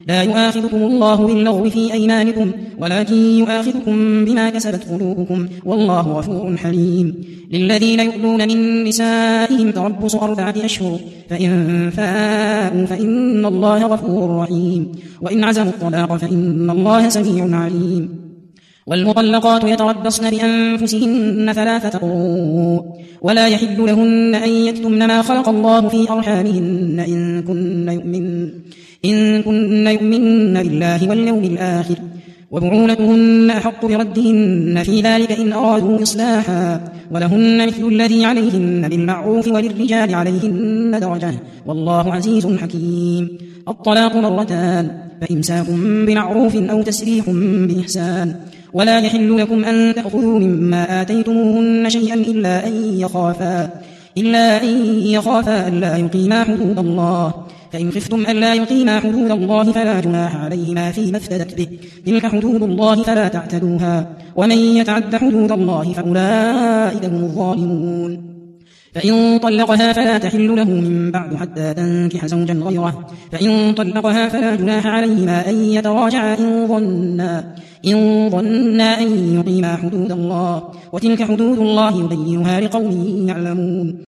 لا يؤاخذكم الله باللغو في أيمانكم ولكن يؤاخذكم بما كسبت قلوبكم والله غفور حليم. للذين يؤلون من نسائهم تربص 4 أشهر فإن فاءوا فإن الله غفور رحيم. وإن عزموا الطلاق فإن الله سميع عليم. والمطلقات يتربصن بأنفسهن 3 قروء ولا يحل لهن أن يكتمن ما خلق الله في أرحامهن إن كن يؤمن بالله واليوم الآخر وبعولتهن أحق بردهن في ذلك إن أرادوا إصلاحا ولهن مثل الذي عليهن بالمعروف وللرجال عليهن درجة والله عزيز حكيم. الطلاق 2 فإمساك بمعروف أو تسريح بإحسان ولا يحل لكم أن تأخذوا مما آتيتموهن شيئا إلا أن يخافا ألا يقيما حدود الله فإن خفتم ألا يقيما حدود الله فلا جناح عليهما فيما افتدت به تلك حدود الله فلا تعتدوها ومن يتعد حدود الله فأولئك هم الظالمون. فإن طلقها فلا تحل له من بعد حتى تنكح زوجا غيره فإن طلقها فلا جناح عليهما أن يتراجعا إن ظنا أن يقيما حدود الله وتلك حدود الله يبينها لقوم يعلمون.